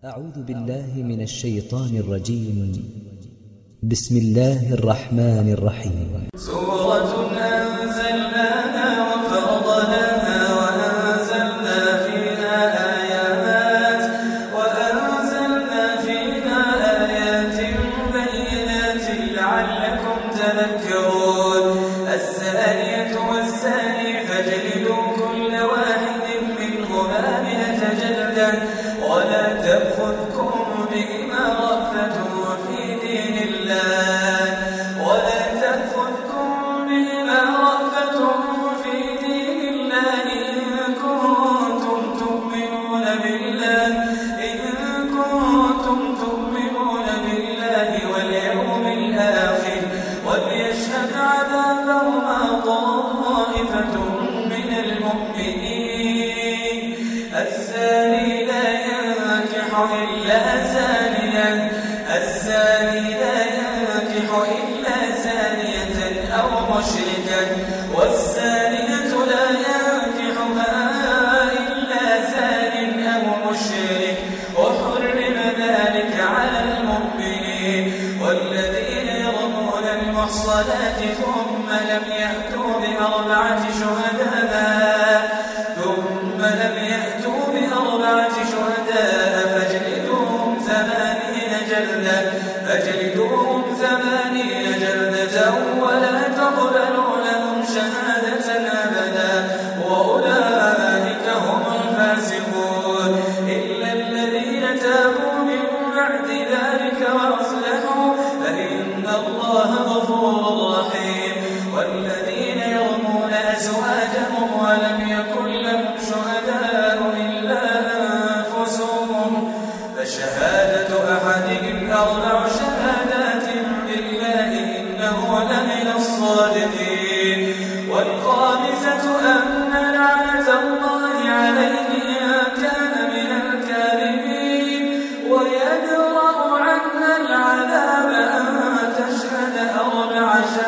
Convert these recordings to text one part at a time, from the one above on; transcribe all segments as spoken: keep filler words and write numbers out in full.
أعوذ بالله من الشيطان الرجيم. بسم الله الرحمن الرحيم. سورة أنزلناها وفرضناها وأنزلنا فيها آيات وأنزلنا فيها آيات بينات لعلكم تذكرون. الزانية والزاني فاجلدوا كل واحد منهما مئة جلدة ولا تأخذكم بهما رأفة في دين الله ولا تأخذكم بهما رأفة في دين الله إن كنتم تؤمنون بالله إن كنتم تؤمنون بالله واليوم الآخر وليشهد عذابهما طائفة من المؤمنين. الزاني لا ينكح إلا زانيا الزاني لا ينكح إلا زانية أو مشركا والزانية لا ينكحها إلا زان أو مشرك وحرم ذلك على المؤمنين. والذين يرمون المحصنات ثم لم يأتوا بأربعة شهداء ثم لم يأتوا بأربعة شهداء فاجلدوهم ثمانين جلدة فاجلدوهم ثمانين جلدة ولا تقبلوا لهم شهادة أبدا وأولئك هم الفاسقون. إلا الذين تابوا من بعد ذلك وأصلحوا فإن الله غفور رحيم. والذين يرمون أزواجهم ولم يكن لهم شهداء إلا أنفسهم فشهادة أحدهم أربع شهادات بالله إنه لمن الصادقين. والخامسة أن لعنة الله عليه إن كان من الكاذبين ويدرأ عنها العذاب أن تشهد أربع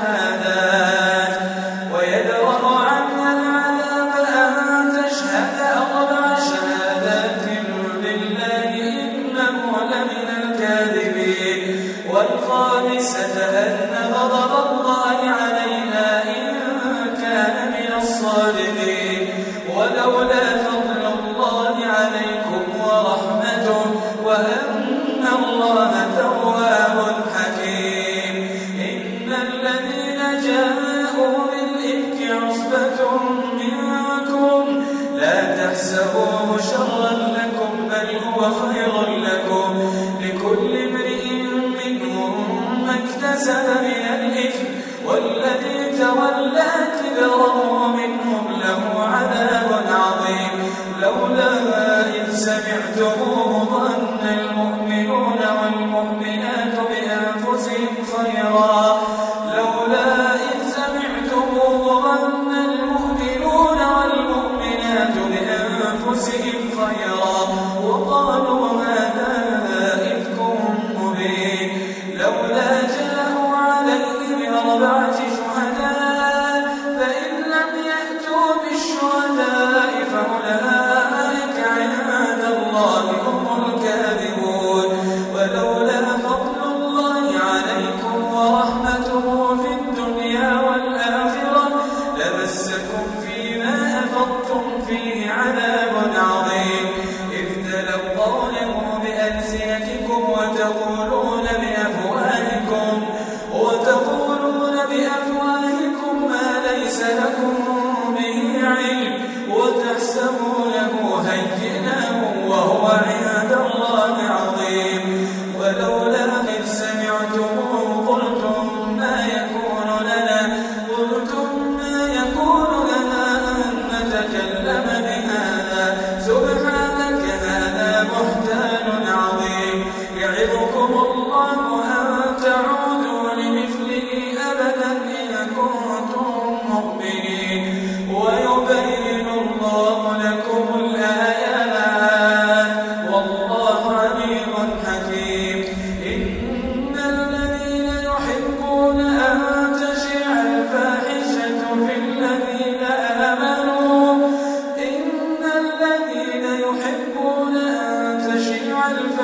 شهادات ويدرأ عنها العذاب أن تشهد أربع شهادات بالله إنه لمن الكاذبين. والخامسة أن غضب الله عليها إن كان من الصادقين. ولولا فضل الله عليكم ورحمته وأن الله تواب حكيم. إن الذين جاءوا بالإفك عصبة منكم لا تحسبوه شرا لكم بل هو خير لكم لكل امرئ منهم ما اكتسب من الإثم والذي تولى كبره منهم له عذاب عظيم. لولا إذ سمعتموه ظن المؤمنون والمؤمنات بأنفسهم خيرا لولا إذ سمعتموه ظن المؤمنون والمؤمنات بأنفسهم خيرا وقالوا هذا إفك مبين. لولا جاءوا عليه بأربعة شهداء فإن لم يأتوا بالشهداء فأولئك عند الله هم الكاذبون. ولولا فضل الله عليكم ورحمته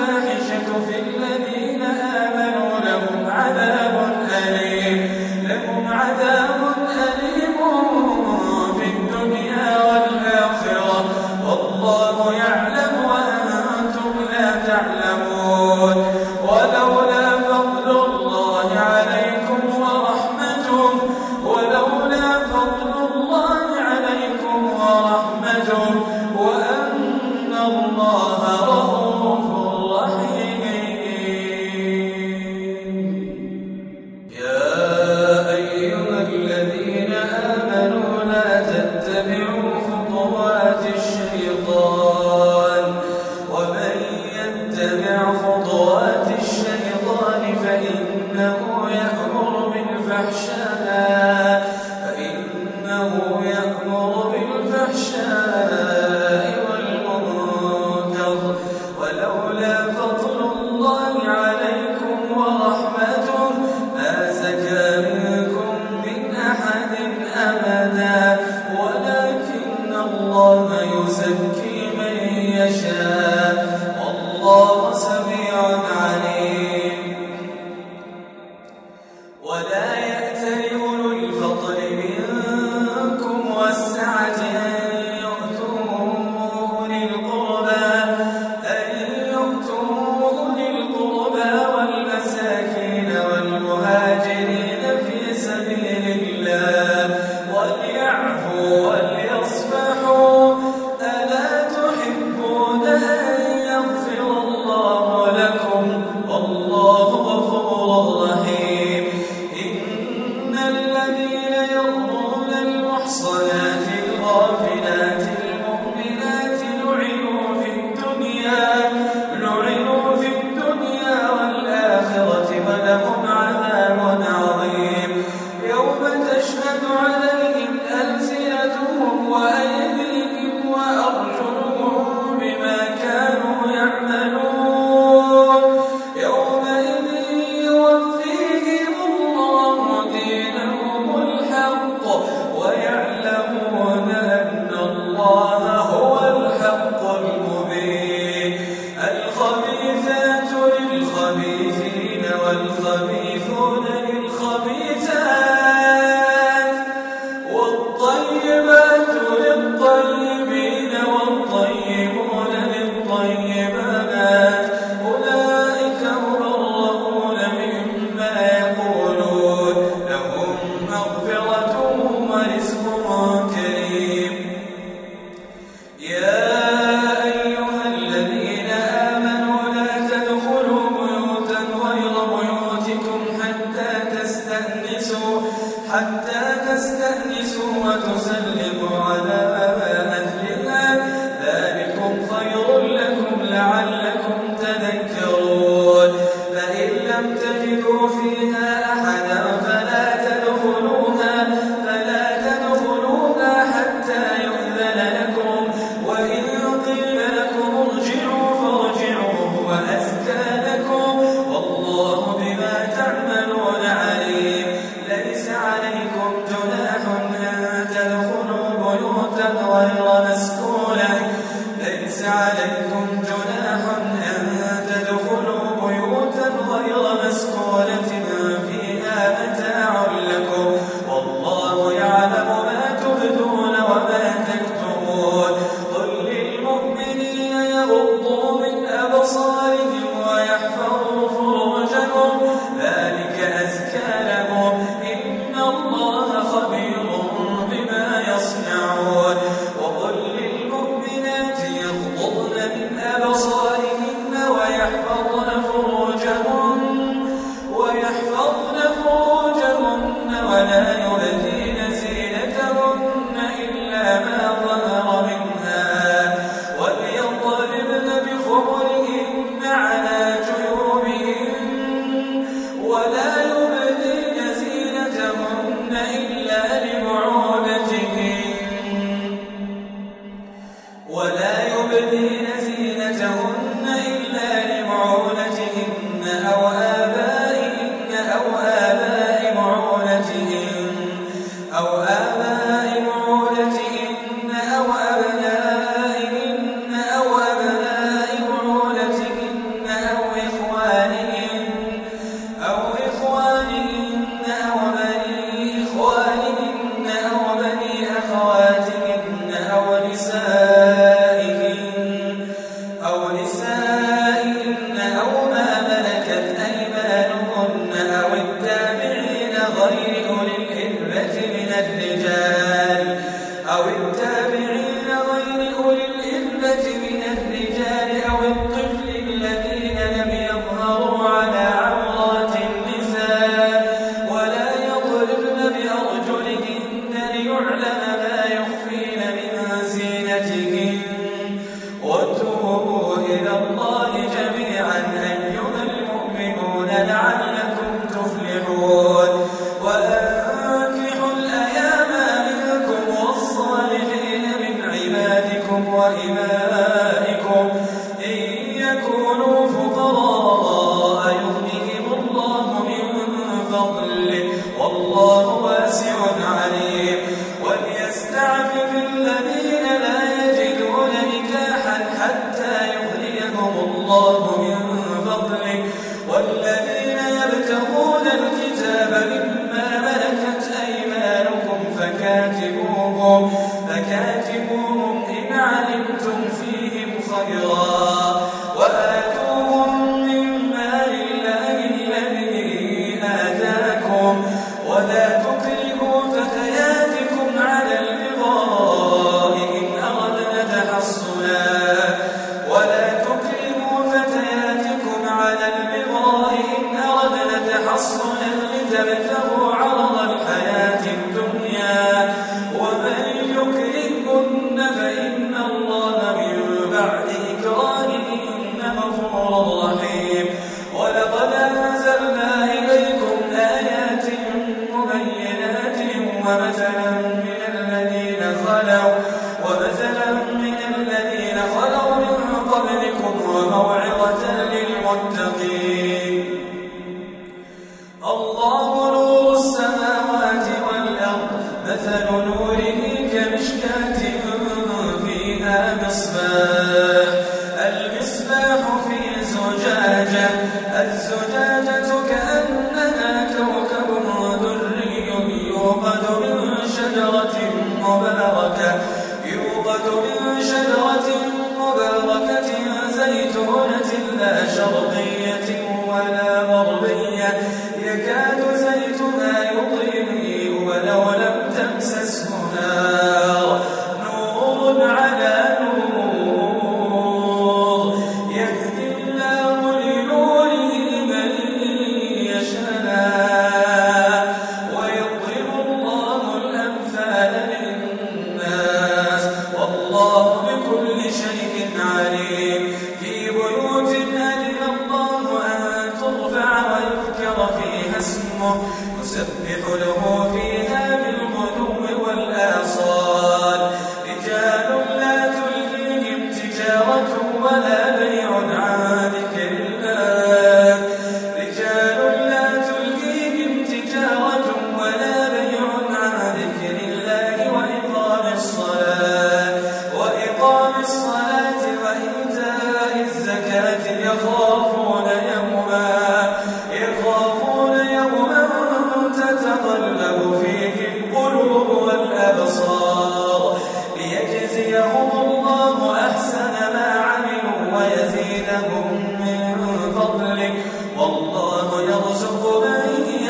الفاحشة في الذين آمنوا لهم عذاب أليم لهم عذاب أليم في الدنيا والآخرة والله يعلم وأنتم لا تعلمون ولولا فضل الله عليكم ورحمته ولولا فضل الله عليكم ورحمته وأن الله رؤوف رحيم. يا أيها الذين آمنوا لا تتبعوا خطوات الشيطان ومن يتبع خطوات الشيطان فإنه يأمر بالفحشاء فإنه يأمر بالفحشاء والمنكر ولولا فضل الله عليكم ورحمته ما زكى منكم من أحد أبدا ولكن الله يزكي من يشاء والله سميع عليم. ولا يأتل أولو الفضل منكم والسعة أن يؤتوا أولي القربى أن يؤتوا الله من فضله والذين يبتغون الكتاب مما ملكت أيمانكم فكاتبوهم فكاتبوهم إن علمتم فيهم خيرا وآتوهم من مال الله الذي آتاكم ولا تكرهوا فتياتكم على البغاء إن أردنا تحصنا ولا تكرهوا فتياتكم على البغاء إن أردنا تحصنا لتبتغوا عرض الحياة الدنيا ومن يكرهن فإن الله من بعد إكراههن غفور رحيم ولقد أنزلنا إليكم آيات مبينات ومثلا من الذين خلوا ومثلا من الذين خلوا من قبلكم وموعظة للمتقين الله نور السماوات والأرض مثل نوره كمشكاة فيها مصباح المصباح في زجاجة الزجاجة كأنها كوكب دري يوقد من شجرة مباركة يوقد من شجرة مباركة زيتونة لا شرقية ولا غربية يكاد زيتها يضيء ولو لم تمسسه نار نور على نور يهدي الله لنوره من يشاء ويضرب الله الأمثال للناس والله بكل شيء عليم في بيوت أذن الله أن ترفع ويذكر فيها اسمه يسبح له فيها بالغدو والآصال رجال لا تلهيهم تجارة ولا بيع عن ذكر الله رجال لا تلهيهم تجارة ولا بيع عن ذكر الله وإقام الصلاة وإقام الصلاة وإيتاء الزكاة يخافون يوما يخافون يوما تتقلب فيه القلوب والأبصار ليجزيهم الله أحسن ما عملوا ويزيدهم من فضله والله يرزق من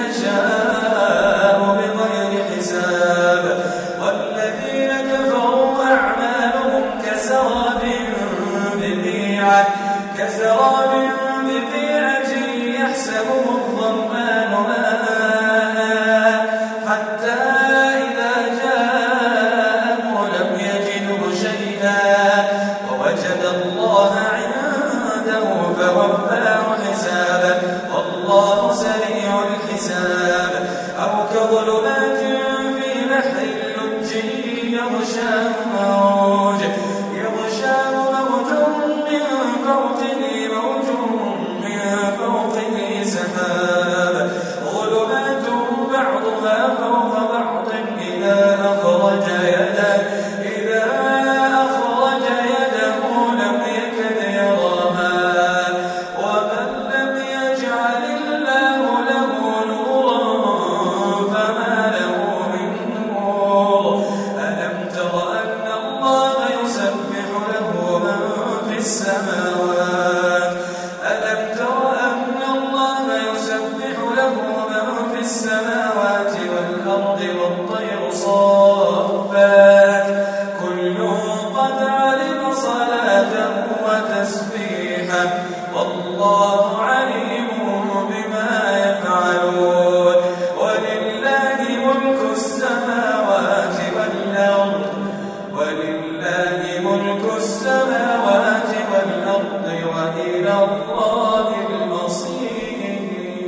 يشاء بغير حساب والذين كفروا أعمالهم كسراب بقيعة كسراب بقيعة يحسبه الظمآن ماء حتى إذا جاءه لم يجده شيئا ووجد الله عنده فوفاه حسابه والله سريع الحساب أو كظلمات في بحر اللج يغشاه موج يغشاه موج من فوقه موج من فوقه سحاب ظلمات بعضها فوق بعض إذا أخرج يده إذا أخرج يده لم يكد يراها ومن لم يجعل الله له نورا فما له من نور ألم تر أن الله يسبح له من في السماوات ألم تر أن الله يسبح له من في السماوات والأرض والطير صافات كل قد علم صلاته وتسبيحه والله عليم بما يفعلون ولله ملك السماوات والأرض ولله ملك السماوات والأرض وإلى الله المصير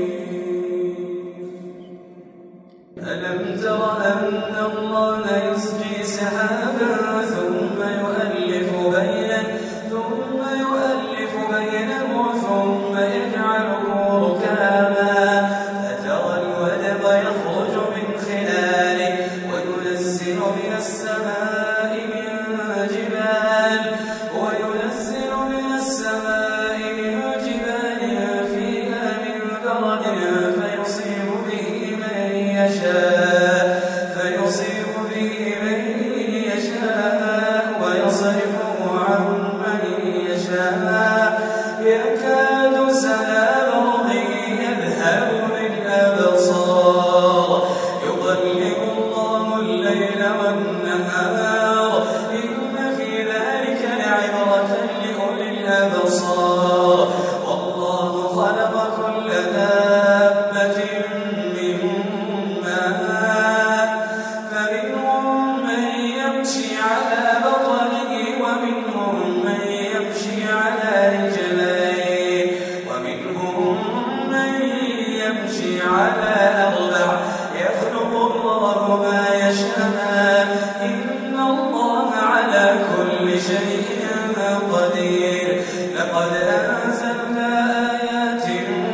ألم تر أن الله يسقي سحابا ثم يؤلف بينه ثم يؤلف بينه ثم يجعله ركاما تكاد سنا برق يذهب بالأبصار يقلب الله الليل والنهار إن في ذلك لعبرة لأولي الأبصار والله خلق كل دابة من ماء فمنهم من يمشي على بطنه ومنهم من يمشي على رجلين ومنهم من يمشي على أربع يخلق الله ما يشاء إن الله على كل شيء قدير لقد أنزلنا آيات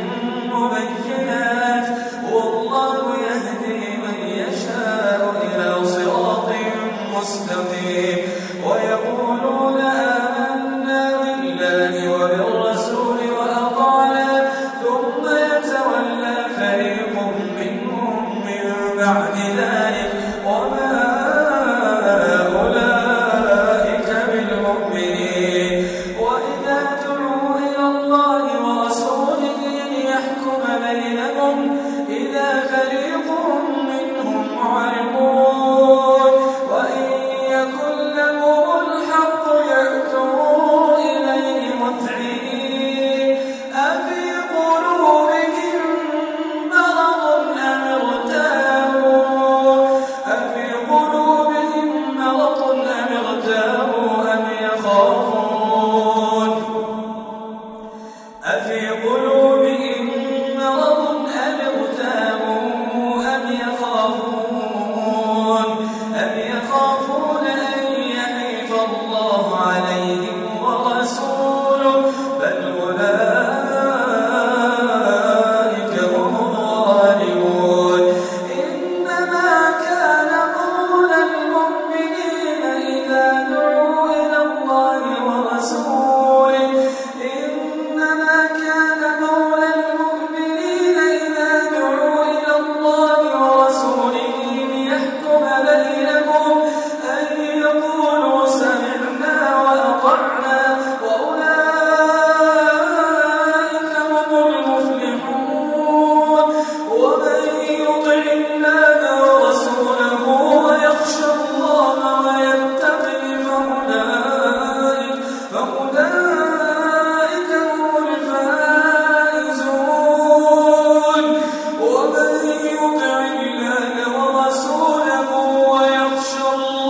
مبينات والله يهدي من يشاء إلى صراط مستقيم ويقولون آمنا بالله وبالرسول وأطعنا ثم يتولى فريق منهم من بعد ذلك وما أولئك بالمؤمنين وإذا دعوا إلى الله ورسوله ليحكم بينهم إذا فريق منهم معرضون وإن يكن لهم الحق يأتوا إليه مذعنين أفي قلوبهم مرض أم ارتابوا أفي قلوبهم مرض أم ارتابوا أم يخافون أفي قلوبهم مرض أم ارتابوا أم يخافون أم يخافون أن يحيف الله عليهم ورسوله بل أولئك هم الظالمون إنما كان قول المؤمنين إذا دعوا إلى الله ورسوله إنما كان قول المؤمنين إذا دعوا إلى الله ورسوله ليحكم بينهم أن يقولوا سمعنا وأطعنا وأولئك هم المفلحون ومن يطع الله ورسوله ويخشى الله ويتقه فأولئك فأولئك هم الفائزون ومن يطع الله ورسوله ويخشى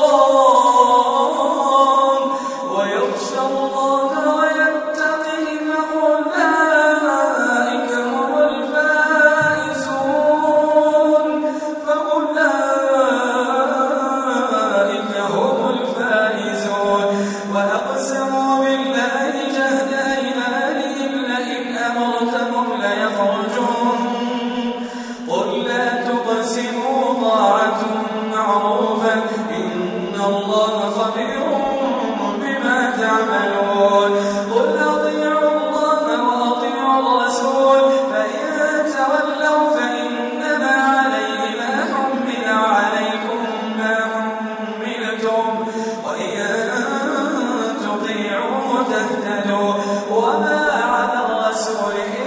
الله ويخشى الله ويتقه فأولئك هم الفائزون فأولئك هم الفائزون وأقسموا بالله جهد أيمانهم لئن أمرتهم ليخرجون قل لا تقسموا طاعة معروفة إن الله خبير بما تعملون قل أطيعوا الله وأطيعوا الرسول فإن تولوا فإنما عليه ما حمل عليكم ما حملتم وإن تطيعوا تهتدوا وما على الرسول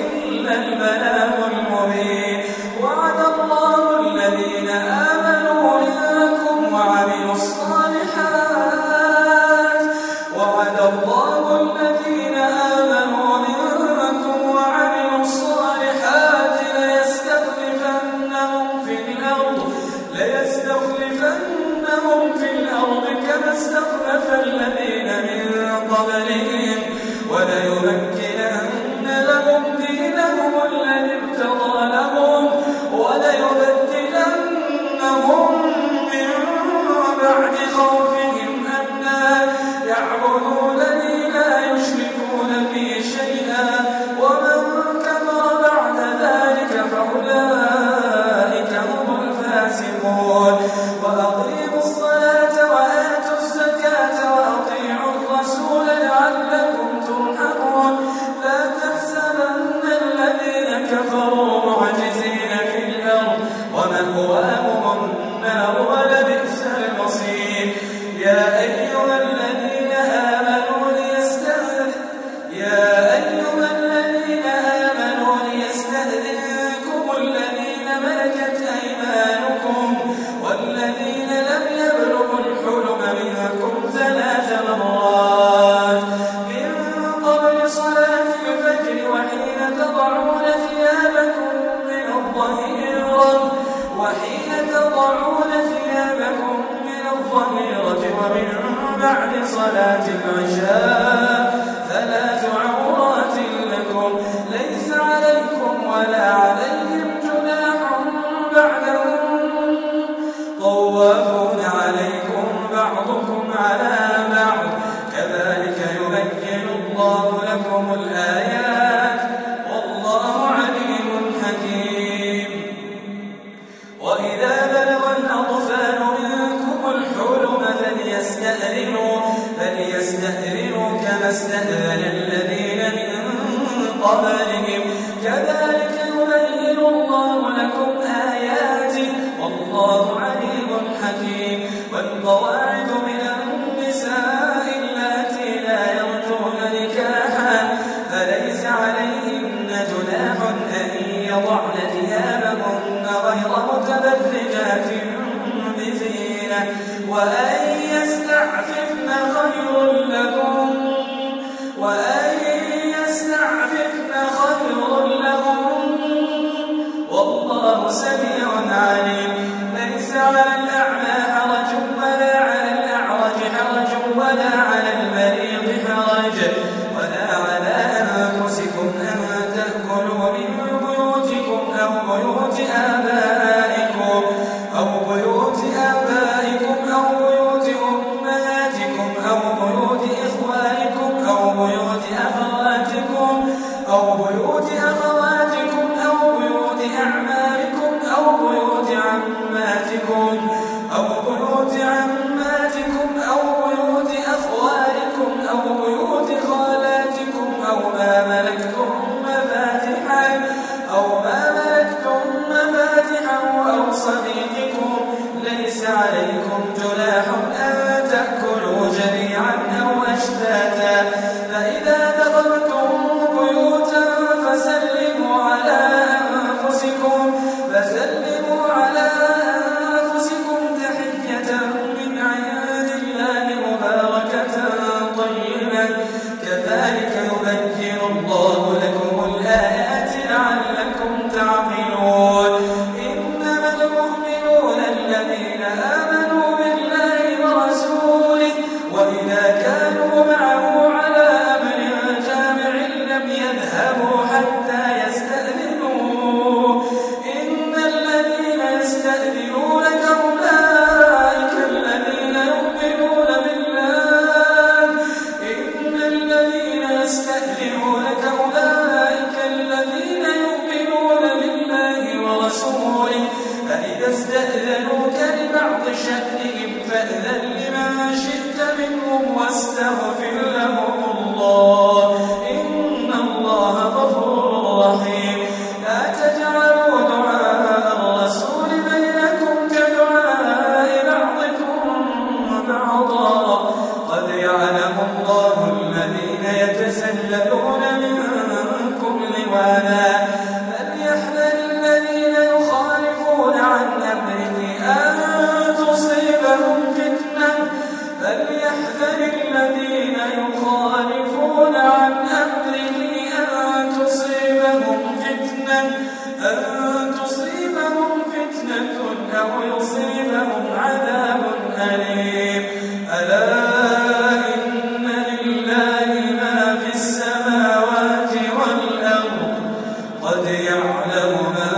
على بعض كذلك يبين الله لكم الآيات والله عليم حكيم. وإذا بلغ الأطفال منكم الحلم فليستأذنوا فليستأذنوا كما استأذن الذين من قبلهم كذلك يبين الله لكم آياته والله عليم حكيم. والقواعد من النساء اللاتي لا يرجون نكاحا فليس عليهن جناح أن يضعن ثيابهن غير متبرجات بزينة وأن يستعففن خير لهم وأن يستعففن خير لهم والله سميع عليم. ليس على الأعمى حرج ولا على الأعرج حرج ولا على المريض حرج ولا على أنفسكم أن تأكلوا من بيوتكم أو بيوت آبائكم أو بيوت آبائكم أو بيوت أمهاتكم أو بيوت إخوانكم أو بيوت أخواتكم أو بيوت أخواتكم أو بيوت أعمامكم أو بيوت عماتكم أو بيوت عماتكم أو بيوت أخوالكم أو بيوت خالاتكم أو ما ملكتم مفاتحه أو ما ملكتم مفاتحه أو صديقكم ليس عليكم جناح أن تأكلوا جميعا أو أشتاتا فإذا دخلتم بيوتا فسلموا على أنفسكم فسلموا على أنفسكم تحية من عند الله مباركة طيبة كذلك يبين الله لكم الآيات لعلكم تعقلون. إنما المؤمنون الذين آمنوا بالله ورسوله وإذا كانوا معه على أمر جامع لم يذهبوا حتى يستأذنوه إن الذين يستأذنونك أولئك الذين يؤمنون بالله إن الذين يستأذنونك أولئك الذين يؤمنون بالله ورسوله فإذا استأذنوك لبعض شأنهم فأذن لمن شئت منهم واستغفر لهم الله إن الله غفور رحيم. لا تجعلوا دعاء الرسول بينكم كدعاء بعضكم بعضا قد يعلم الله الذين يتسللون منكم لواذا فليحذر الذين يخالفون عن أمره أن تصيبهم فتنة فليحذر الذين يخالفون عن أمره أن تصيبهم فتنة أن تصيبهم فتنة أو يصيبهم عذاب أليم. ألا إن لله ما في السماوات والأرض قد يعلم ما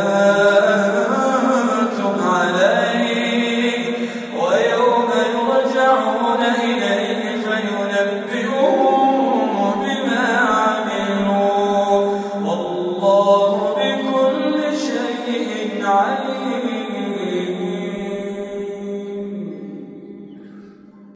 أنتم عليه ويوم يرجعون إليه فينبئهم بما عملوا والله بكل شيء عليم.